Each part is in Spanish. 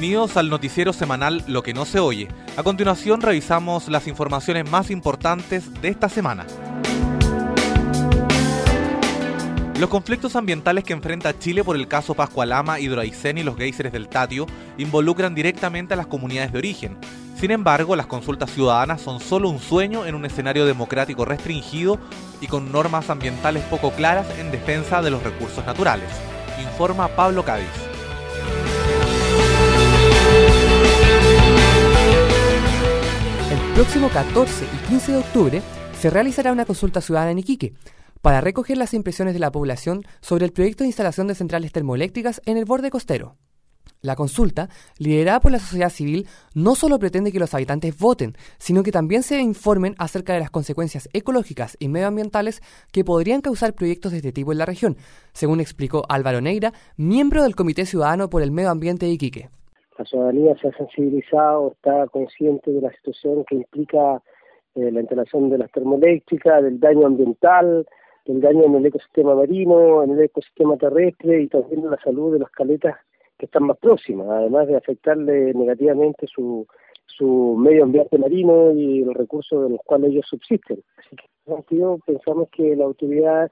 Bienvenidos al noticiero semanal Lo que no se oye. A continuación revisamos las informaciones más importantes de esta semana. Los conflictos ambientales que enfrenta Chile por el caso Pascualama, Hidro Aysén y los géiseres del Tatio involucran directamente a las comunidades de origen. Sin embargo, las consultas ciudadanas son solo un sueño en un escenario democrático restringido y con normas ambientales poco claras en defensa de los recursos naturales, informa Pablo Cádiz. El próximo 14 y 15 de octubre se realizará una consulta ciudadana en Iquique para recoger las impresiones de la población sobre el proyecto de instalación de centrales termoeléctricas en el borde costero. La consulta, liderada por la sociedad civil, no solo pretende que los habitantes voten, sino que también se informen acerca de las consecuencias ecológicas y medioambientales que podrían causar proyectos de este tipo en la región, según explicó Álvaro Neira, miembro del Comité Ciudadano por el Medio Ambiente de Iquique. La ciudadanía se ha sensibilizado, está consciente de la situación que implica la instalación de las termoeléctricas, del daño ambiental, del daño en el ecosistema marino, en el ecosistema terrestre y también en la salud de las caletas que están más próximas, además de afectarle negativamente su medio ambiente marino y los recursos de los cuales ellos subsisten. Así que en ese sentido pensamos que las autoridades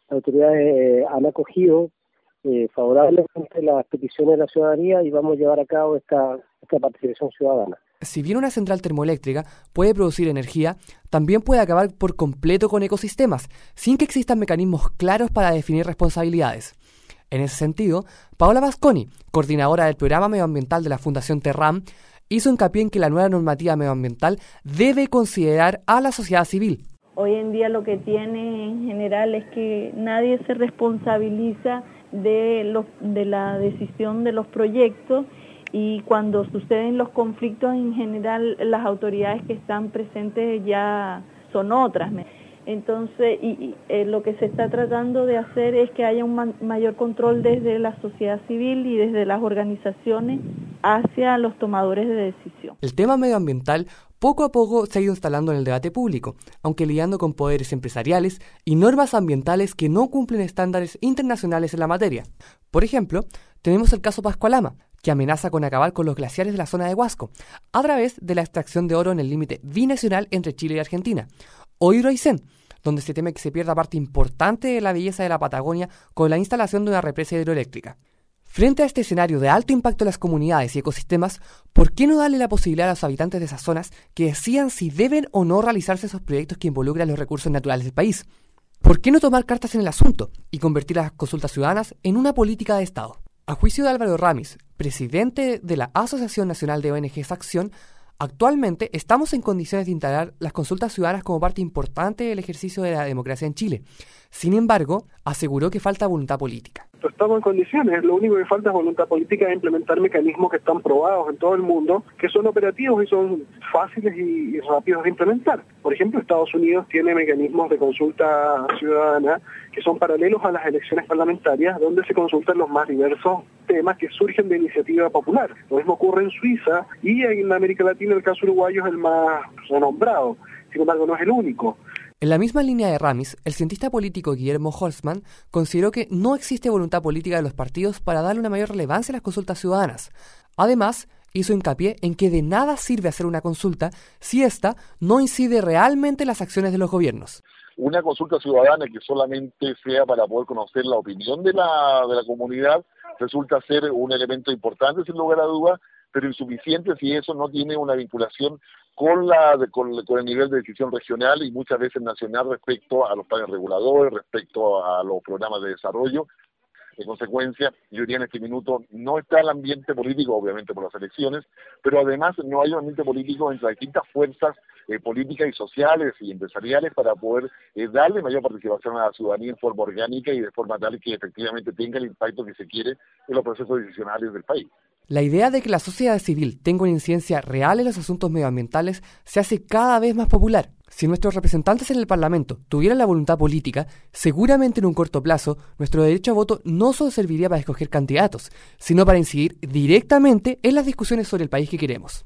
han acogido favorablemente las peticiones de la ciudadanía y vamos a llevar a cabo esta participación ciudadana. Si bien una central termoeléctrica puede producir energía, también puede acabar por completo con ecosistemas, sin que existan mecanismos claros para definir responsabilidades. En ese sentido, Paola Vasconi, coordinadora del programa medioambiental de la Fundación Terram, hizo hincapié en que la nueva normativa medioambiental debe considerar a la sociedad civil. Hoy en día lo que tiene en general es que nadie se responsabiliza de la decisión de los proyectos y cuando suceden los conflictos en general las autoridades que están presentes ya son otras. Entonces, lo que se está tratando de hacer es que haya un mayor control desde la sociedad civil y desde las organizaciones hacia los tomadores de decisión. El tema medioambiental poco a poco se ha ido instalando en el debate público, aunque lidiando con poderes empresariales y normas ambientales que no cumplen estándares internacionales en la materia. Por ejemplo, tenemos el caso Pascualama, que amenaza con acabar con los glaciares de la zona de Huasco, a través de la extracción de oro en el límite binacional entre Chile y Argentina. O Hidro Aysén, donde se teme que se pierda parte importante de la belleza de la Patagonia con la instalación de una represa hidroeléctrica. Frente a este escenario de alto impacto en las comunidades y ecosistemas, ¿por qué no darle la posibilidad a los habitantes de esas zonas que decidan si deben o no realizarse esos proyectos que involucran los recursos naturales del país? ¿Por qué no tomar cartas en el asunto y convertir las consultas ciudadanas en una política de Estado? A juicio de Álvaro Ramis, presidente de la Asociación Nacional de ONGs Acción, actualmente estamos en condiciones de integrar las consultas ciudadanas como parte importante del ejercicio de la democracia en Chile. Sin embargo, aseguró que falta voluntad política. Estamos en condiciones, lo único que falta es voluntad política de implementar mecanismos que están probados en todo el mundo, que son operativos y son fáciles y rápidos de implementar. Por ejemplo, Estados Unidos tiene mecanismos de consulta ciudadana que son paralelos a las elecciones parlamentarias, donde se consultan los más diversos temas que surgen de iniciativa popular. Lo mismo ocurre en Suiza y en América Latina el caso uruguayo es el más renombrado, sin embargo no es el único. En la misma línea de Ramis, el cientista político Guillermo Holzman consideró que no existe voluntad política de los partidos para darle una mayor relevancia a las consultas ciudadanas. Además, hizo hincapié en que de nada sirve hacer una consulta si ésta no incide realmente en las acciones de los gobiernos. Una consulta ciudadana que solamente sea para poder conocer la opinión de la comunidad resulta ser un elemento importante, sin lugar a dudas, pero insuficiente si eso no tiene una vinculación con el nivel de decisión regional y muchas veces nacional respecto a los planes reguladores, respecto a los programas de desarrollo. En consecuencia, yo diría en este minuto no está el ambiente político, obviamente por las elecciones, pero además no hay un ambiente político entre distintas fuerzas políticas y sociales y empresariales para poder darle mayor participación a la ciudadanía en forma orgánica y de forma tal que efectivamente tenga el impacto que se quiere en los procesos decisionales del país. La idea de que la sociedad civil tenga una incidencia real en los asuntos medioambientales se hace cada vez más popular. Si nuestros representantes en el Parlamento tuvieran la voluntad política, seguramente en un corto plazo nuestro derecho a voto no solo serviría para escoger candidatos, sino para incidir directamente en las discusiones sobre el país que queremos.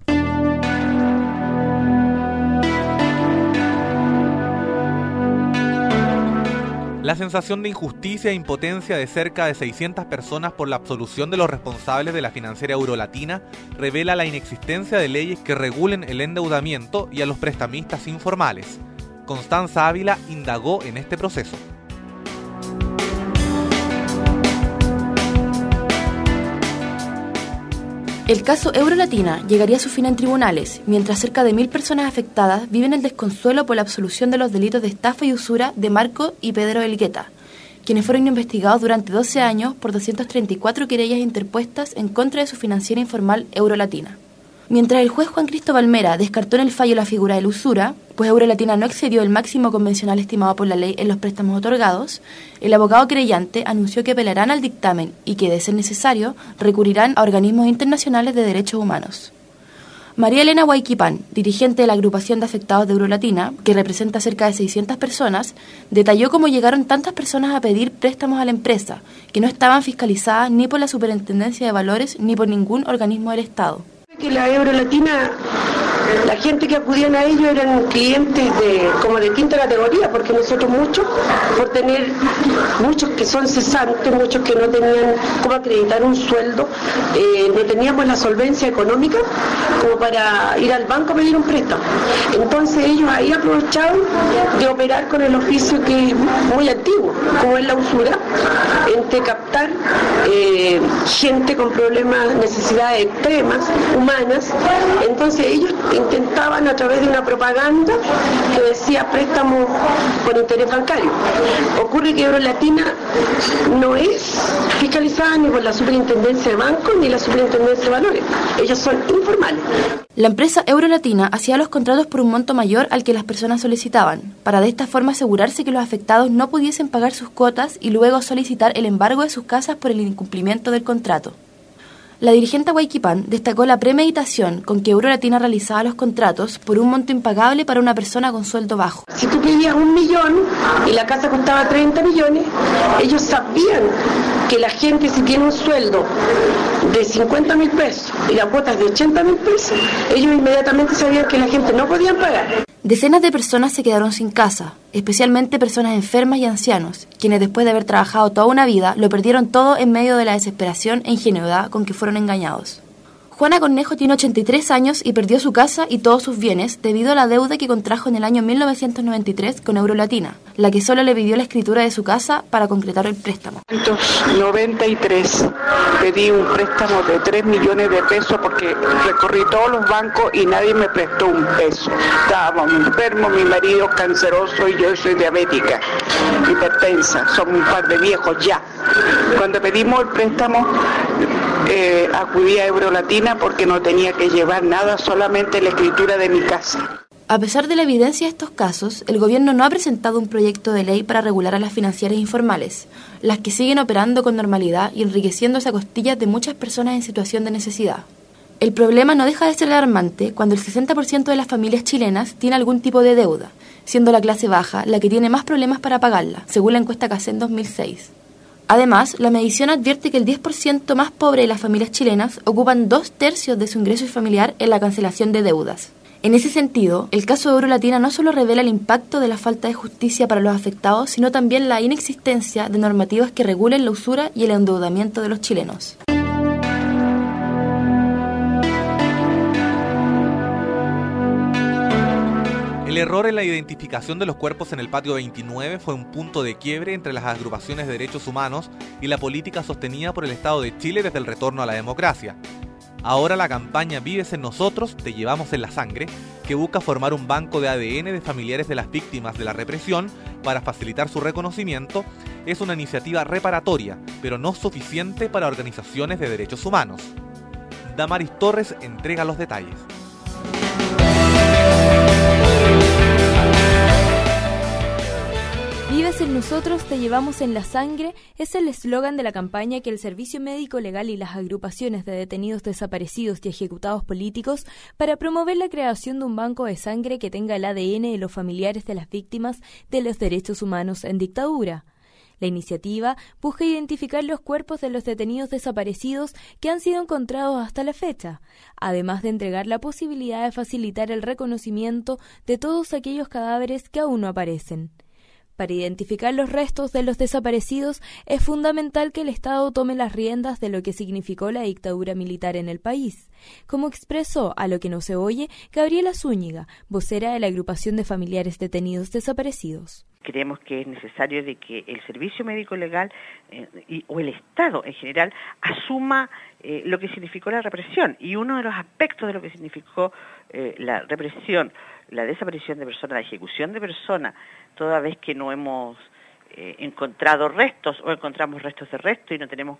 La sensación de injusticia e impotencia de cerca de 600 personas por la absolución de los responsables de la financiera Eurolatina revela la inexistencia de leyes que regulen el endeudamiento y a los prestamistas informales. Constanza Ávila indagó en este proceso. El caso Eurolatina llegaría a su fin en tribunales, mientras cerca de 1.000 personas afectadas viven el desconsuelo por la absolución de los delitos de estafa y usura de Marco y Pedro Elgueta, quienes fueron investigados durante 12 años por 234 querellas interpuestas en contra de su financiera informal Eurolatina. Mientras el juez Juan Cristóbal Mera descartó en el fallo la figura de la usura, pues Eurolatina no excedió el máximo convencional estimado por la ley en los préstamos otorgados, el abogado querellante anunció que apelarán al dictamen y que, de ser necesario, recurrirán a organismos internacionales de derechos humanos. María Elena Huayquipán, dirigente de la agrupación de afectados de Eurolatina, que representa cerca de 600 personas, detalló cómo llegaron tantas personas a pedir préstamos a la empresa, que no estaban fiscalizadas ni por la Superintendencia de Valores ni por ningún organismo del Estado. Que la Eurolatina, la gente que acudían a ellos eran clientes como de quinta categoría, porque nosotros por tener muchos que son cesantes, muchos que no tenían cómo acreditar un sueldo, no teníamos la solvencia económica como para ir al banco a pedir un préstamo. Entonces ellos ahí aprovechaban de operar con el oficio que es muy antiguo, como es la usura, entre captar gente con problemas, necesidades extremas, humanas. Entonces ellos intentaban a través de una propaganda que decía préstamos con interés bancario. Ocurre que Eurolatina no es fiscalizada ni por la Superintendencia de Bancos ni la Superintendencia de Valores. Ellos son informales. La empresa Eurolatina hacía los contratos por un monto mayor al que las personas solicitaban, para de esta forma asegurarse que los afectados no pudiesen pagar sus cuotas y luego solicitar el embargo de sus casas por el incumplimiento del contrato. La dirigente Huayquipán destacó la premeditación con que Eurolatina realizaba los contratos por un monto impagable para una persona con sueldo bajo. Si tú pedías 1 millón y la casa costaba 30 millones, ellos sabían que la gente, si tiene un sueldo de 50.000 pesos y la cuota es de 80.000 pesos, ellos inmediatamente sabían que la gente no podía pagar. Decenas de personas se quedaron sin casa, especialmente personas enfermas y ancianos, quienes después de haber trabajado toda una vida lo perdieron todo en medio de la desesperación e ingenuidad con que fueron engañados. Juana Cornejo tiene 83 años y perdió su casa y todos sus bienes debido a la deuda que contrajo en el año 1993 con Eurolatina, la que solo le pidió la escritura de su casa para concretar el préstamo. En 1993 pedí un préstamo de 3 millones de pesos porque recorrí todos los bancos y nadie me prestó un peso. Estábamos enfermos, mi marido canceroso y yo soy diabética, hipertensa, somos un par de viejos ya. Cuando pedimos el préstamo, acudí a Eurolatina porque no tenía que llevar nada, solamente la escritura de mi casa. A pesar de la evidencia de estos casos, el gobierno no ha presentado un proyecto de ley para regular a las financieras informales, las que siguen operando con normalidad y enriqueciéndose a costillas de muchas personas en situación de necesidad. El problema no deja de ser alarmante cuando el 60% de las familias chilenas tiene algún tipo de deuda, siendo la clase baja la que tiene más problemas para pagarla, según la encuesta CACEN 2006. Además, la medición advierte que el 10% más pobre de las familias chilenas ocupan 2/3 de su ingreso familiar en la cancelación de deudas. En ese sentido, el caso de Eurolatina no solo revela el impacto de la falta de justicia para los afectados, sino también la inexistencia de normativas que regulen la usura y el endeudamiento de los chilenos. El error en la identificación de los cuerpos en el patio 29 fue un punto de quiebre entre las agrupaciones de derechos humanos y la política sostenida por el Estado de Chile desde el retorno a la democracia. Ahora la campaña Vives en Nosotros, Te Llevamos en la Sangre, que busca formar un banco de ADN de familiares de las víctimas de la represión para facilitar su reconocimiento, es una iniciativa reparatoria, pero no suficiente para organizaciones de derechos humanos. Damaris Torres entrega los detalles. Vives en nosotros, te llevamos en la sangre es el eslogan de la campaña que el Servicio Médico Legal y las agrupaciones de detenidos desaparecidos y ejecutados políticos para promover la creación de un banco de sangre que tenga el ADN de los familiares de las víctimas de los derechos humanos en dictadura. La iniciativa busca identificar los cuerpos de los detenidos desaparecidos que han sido encontrados hasta la fecha, además de entregar la posibilidad de facilitar el reconocimiento de todos aquellos cadáveres que aún no aparecen. Para identificar los restos de los desaparecidos es fundamental que el Estado tome las riendas de lo que significó la dictadura militar en el país, como expresó A lo que no se oye Gabriela Zúñiga, vocera de la agrupación de familiares detenidos desaparecidos. Creemos que es necesario de que el servicio médico legal o el Estado en general asuma lo que significó la represión, y uno de los aspectos de lo que significó la represión, la desaparición de personas, la ejecución de personas, toda vez que no hemos encontrado restos o encontramos restos de resto y no tenemos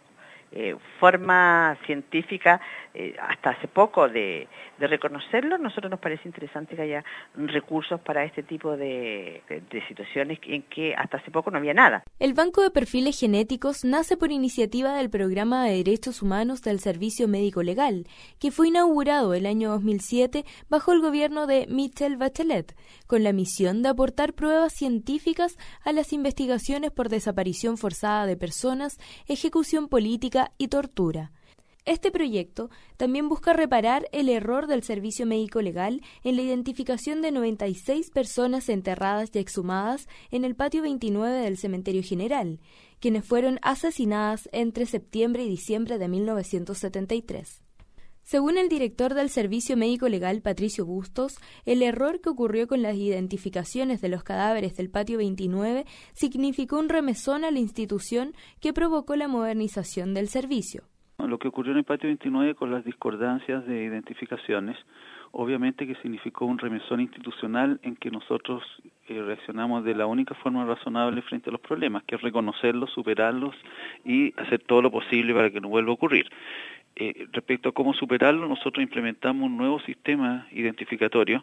forma científica hasta hace poco de reconocerlo, nosotros nos parece interesante que haya recursos para este tipo de situaciones en que hasta hace poco no había nada. El Banco de Perfiles Genéticos nace por iniciativa del Programa de Derechos Humanos del Servicio Médico Legal, que fue inaugurado el año 2007 bajo el gobierno de Michelle Bachelet, con la misión de aportar pruebas científicas a las investigaciones por desaparición forzada de personas, ejecución política y tortura. Este proyecto también busca reparar el error del Servicio Médico Legal en la identificación de 96 personas enterradas y exhumadas en el patio 29 del Cementerio General, quienes fueron asesinadas entre septiembre y diciembre de 1973. Según el director del Servicio Médico Legal, Patricio Bustos, el error que ocurrió con las identificaciones de los cadáveres del patio 29 significó un remesón a la institución que provocó la modernización del servicio. Lo que ocurrió en el patio 29 con las discordancias de identificaciones, obviamente que significó un remesón institucional en que nosotros reaccionamos de la única forma razonable frente a los problemas, que es reconocerlos, superarlos y hacer todo lo posible para que no vuelva a ocurrir. Respecto a cómo superarlo, nosotros implementamos un nuevo sistema identificatorio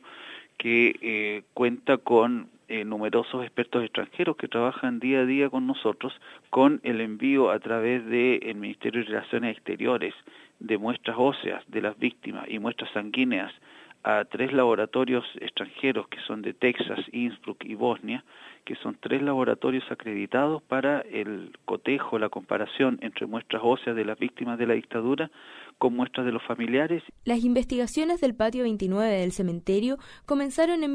que cuenta con numerosos expertos extranjeros que trabajan día a día con nosotros, con el envío a través del Ministerio de Relaciones Exteriores de muestras óseas de las víctimas y muestras sanguíneas a 3 laboratorios extranjeros que son de Texas, Innsbruck y Bosnia, que son 3 laboratorios acreditados para el cotejo, la comparación entre muestras óseas de las víctimas de la dictadura con muestras de los familiares. Las investigaciones del patio 29 del cementerio comenzaron en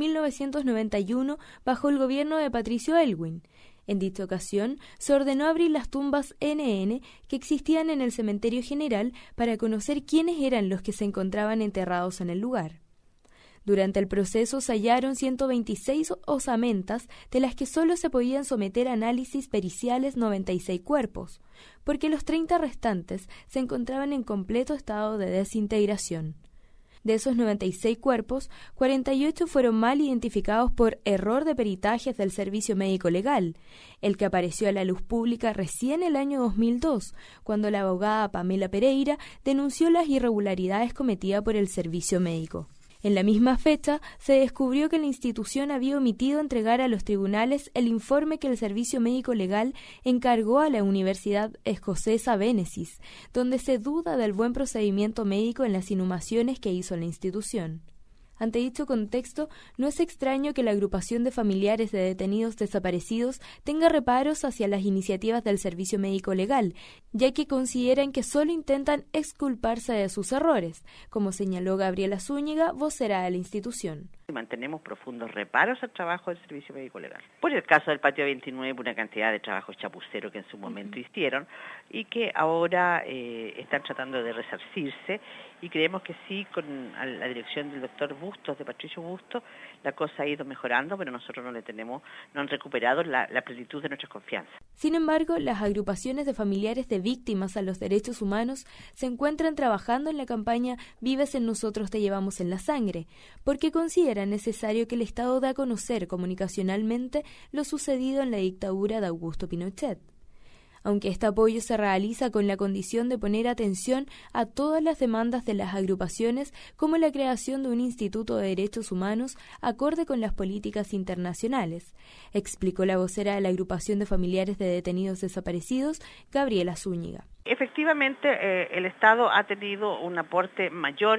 1991 bajo el gobierno de Patricio Aylwin. En dicha ocasión, se ordenó abrir las tumbas NN que existían en el cementerio general para conocer quiénes eran los que se encontraban enterrados en el lugar. Durante el proceso se hallaron 126 osamentas, de las que solo se podían someter a análisis periciales 96 cuerpos, porque los 30 restantes se encontraban en completo estado de desintegración. De esos 96 cuerpos, 48 fueron mal identificados por error de peritajes del Servicio Médico Legal, el que apareció a la luz pública recién el año 2002, cuando la abogada Pamela Pereira denunció las irregularidades cometidas por el Servicio Médico. En la misma fecha, se descubrió que la institución había omitido entregar a los tribunales el informe que el Servicio Médico Legal encargó a la Universidad Escocesa Benesis, donde se duda del buen procedimiento médico en las inhumaciones que hizo la institución. Ante dicho contexto, no es extraño que la agrupación de familiares de detenidos desaparecidos tenga reparos hacia las iniciativas del Servicio Médico Legal, ya que consideran que solo intentan exculparse de sus errores, como señaló Gabriela Zúñiga, vocera de la institución. Mantenemos profundos reparos al trabajo del Servicio Médico Legal. Por el caso del patio 29, por una cantidad de trabajos chapuceros que en su momento hicieron y que ahora están tratando de resarcirse, y creemos que sí, con la dirección del doctor Bustos, de Patricio Bustos, la cosa ha ido mejorando, pero nosotros no han recuperado la plenitud de nuestra confianza. Sin embargo, las agrupaciones de familiares de víctimas a los derechos humanos se encuentran trabajando en la campaña Vives en Nosotros Te Llevamos en la Sangre, porque consideran necesario que el Estado dé a conocer comunicacionalmente lo sucedido en la dictadura de Augusto Pinochet. Aunque este apoyo se realiza con la condición de poner atención a todas las demandas de las agrupaciones, como la creación de un Instituto de Derechos Humanos acorde con las políticas internacionales, explicó la vocera de la agrupación de familiares de detenidos desaparecidos, Gabriela Zúñiga. Efectivamente, el Estado ha tenido un aporte mayor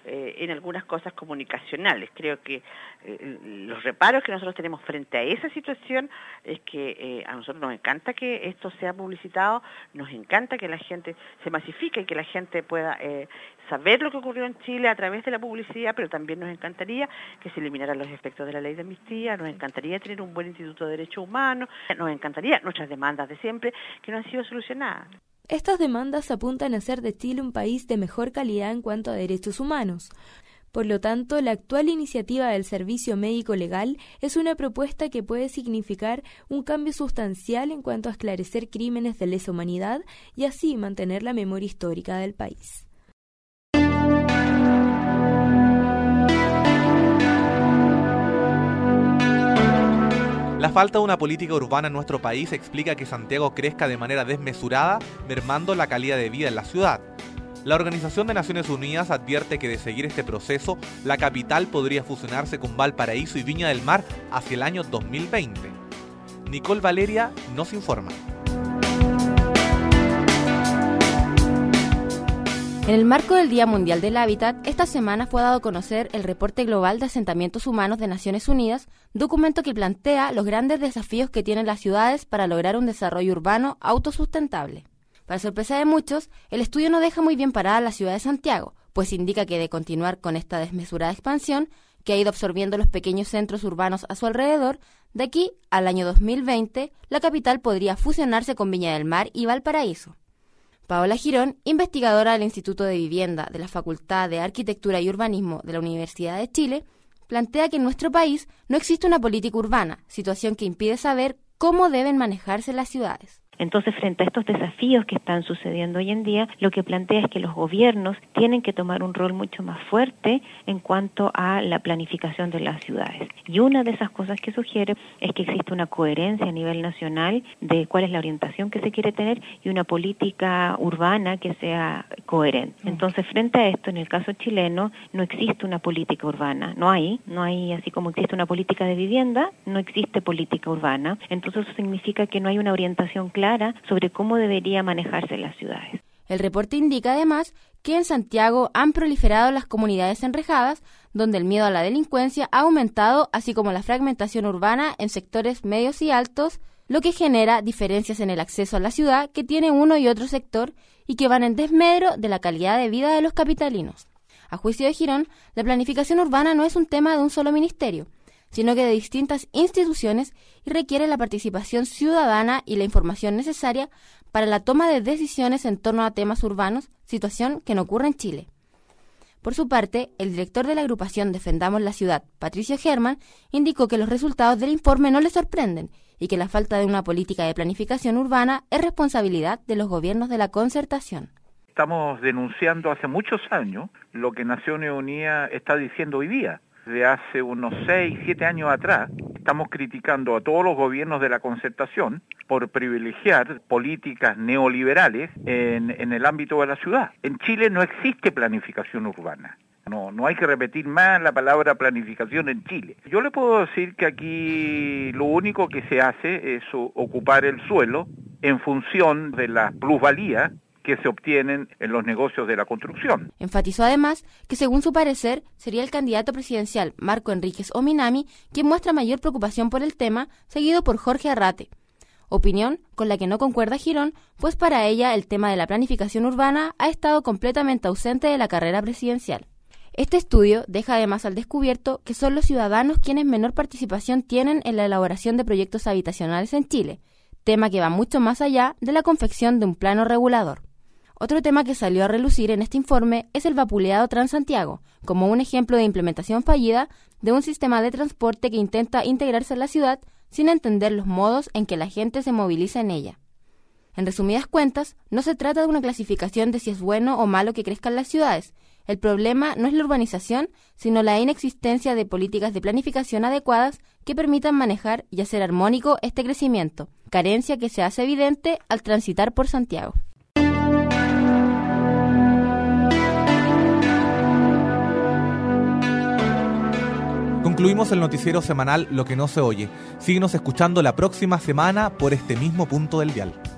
en algunas cosas comunicacionales. Creo que los reparos que nosotros tenemos frente a esa situación es que a nosotros nos encanta que esto sea publicitado, nos encanta que la gente se masifique y que la gente pueda saber lo que ocurrió en Chile a través de la publicidad, pero también nos encantaría que se eliminaran los efectos de la ley de amnistía, nos encantaría tener un buen Instituto de Derechos Humanos, nos encantaría nuestras demandas de siempre que no han sido solucionadas. Estas demandas apuntan a hacer de Chile un país de mejor calidad en cuanto a derechos humanos. Por lo tanto, la actual iniciativa del Servicio Médico Legal es una propuesta que puede significar un cambio sustancial en cuanto a esclarecer crímenes de lesa humanidad y así mantener la memoria histórica del país. La falta de una política urbana en nuestro país explica que Santiago crezca de manera desmesurada, mermando la calidad de vida en la ciudad. La Organización de Naciones Unidas advierte que de seguir este proceso, la capital podría fusionarse con Valparaíso y Viña del Mar hacia el año 2020. Nicole Valeria nos informa. En el marco del Día Mundial del Hábitat, esta semana fue dado a conocer el Reporte Global de Asentamientos Humanos de Naciones Unidas, documento que plantea los grandes desafíos que tienen las ciudades para lograr un desarrollo urbano autosustentable. Para sorpresa de muchos, el estudio no deja muy bien parada a la ciudad de Santiago, pues indica que de continuar con esta desmesurada expansión, que ha ido absorbiendo los pequeños centros urbanos a su alrededor, de aquí al año 2020, la capital podría fusionarse con Viña del Mar y Valparaíso. Paola Girón, investigadora del Instituto de Vivienda de la Facultad de Arquitectura y Urbanismo de la Universidad de Chile, plantea que en nuestro país no existe una política urbana, situación que impide saber cómo deben manejarse las ciudades. Entonces, frente a estos desafíos que están sucediendo hoy en día, lo que plantea es que los gobiernos tienen que tomar un rol mucho más fuerte en cuanto a la planificación de las ciudades. Y una de esas cosas que sugiere es que existe una coherencia a nivel nacional de cuál es la orientación que se quiere tener y una política urbana que sea coherente. Entonces, frente a esto, en el caso chileno, no existe una política urbana. No hay, así como existe una política de vivienda, no existe política urbana. Entonces, eso significa que no hay una orientación clara sobre cómo debería manejarse las ciudades. El reporte indica además que en Santiago han proliferado las comunidades enrejadas, donde el miedo a la delincuencia ha aumentado, así como la fragmentación urbana en sectores medios y altos, lo que genera diferencias en el acceso a la ciudad que tiene uno y otro sector y que van en desmedro de la calidad de vida de los capitalinos. A juicio de Girón, la planificación urbana no es un tema de un solo ministerio, sino que de distintas instituciones y requiere la participación ciudadana y la información necesaria para la toma de decisiones en torno a temas urbanos, situación que no ocurre en Chile. Por su parte, el director de la agrupación Defendamos la Ciudad, Patricio Germán, indicó que los resultados del informe no le sorprenden y que la falta de una política de planificación urbana es responsabilidad de los gobiernos de la concertación. Estamos denunciando hace muchos años lo que Naciones Unidas está diciendo hoy día. De hace unos 6, 7 años atrás, estamos criticando a todos los gobiernos de la concertación por privilegiar políticas neoliberales en el ámbito de la ciudad. En Chile no existe planificación urbana. No hay que repetir más la palabra planificación en Chile. Yo le puedo decir que aquí lo único que se hace es ocupar el suelo en función de la plusvalía que se obtienen en los negocios de la construcción. Enfatizó además que según su parecer sería el candidato presidencial Marco Enríquez Ominami quien muestra mayor preocupación por el tema, seguido por Jorge Arrate. Opinión con la que no concuerda Girón, pues para ella el tema de la planificación urbana ha estado completamente ausente de la carrera presidencial. Este estudio deja además al descubierto que son los ciudadanos quienes menor participación tienen en la elaboración de proyectos habitacionales en Chile, tema que va mucho más allá de la confección de un plano regulador. Otro tema que salió a relucir en este informe es el vapuleado Transantiago, como un ejemplo de implementación fallida de un sistema de transporte que intenta integrarse en la ciudad sin entender los modos en que la gente se moviliza en ella. En resumidas cuentas, no se trata de una clasificación de si es bueno o malo que crezcan las ciudades. El problema no es la urbanización, sino la inexistencia de políticas de planificación adecuadas que permitan manejar y hacer armónico este crecimiento, carencia que se hace evidente al transitar por Santiago. Concluimos el noticiero semanal Lo que no se oye. Síguenos escuchando la próxima semana por este mismo punto del dial.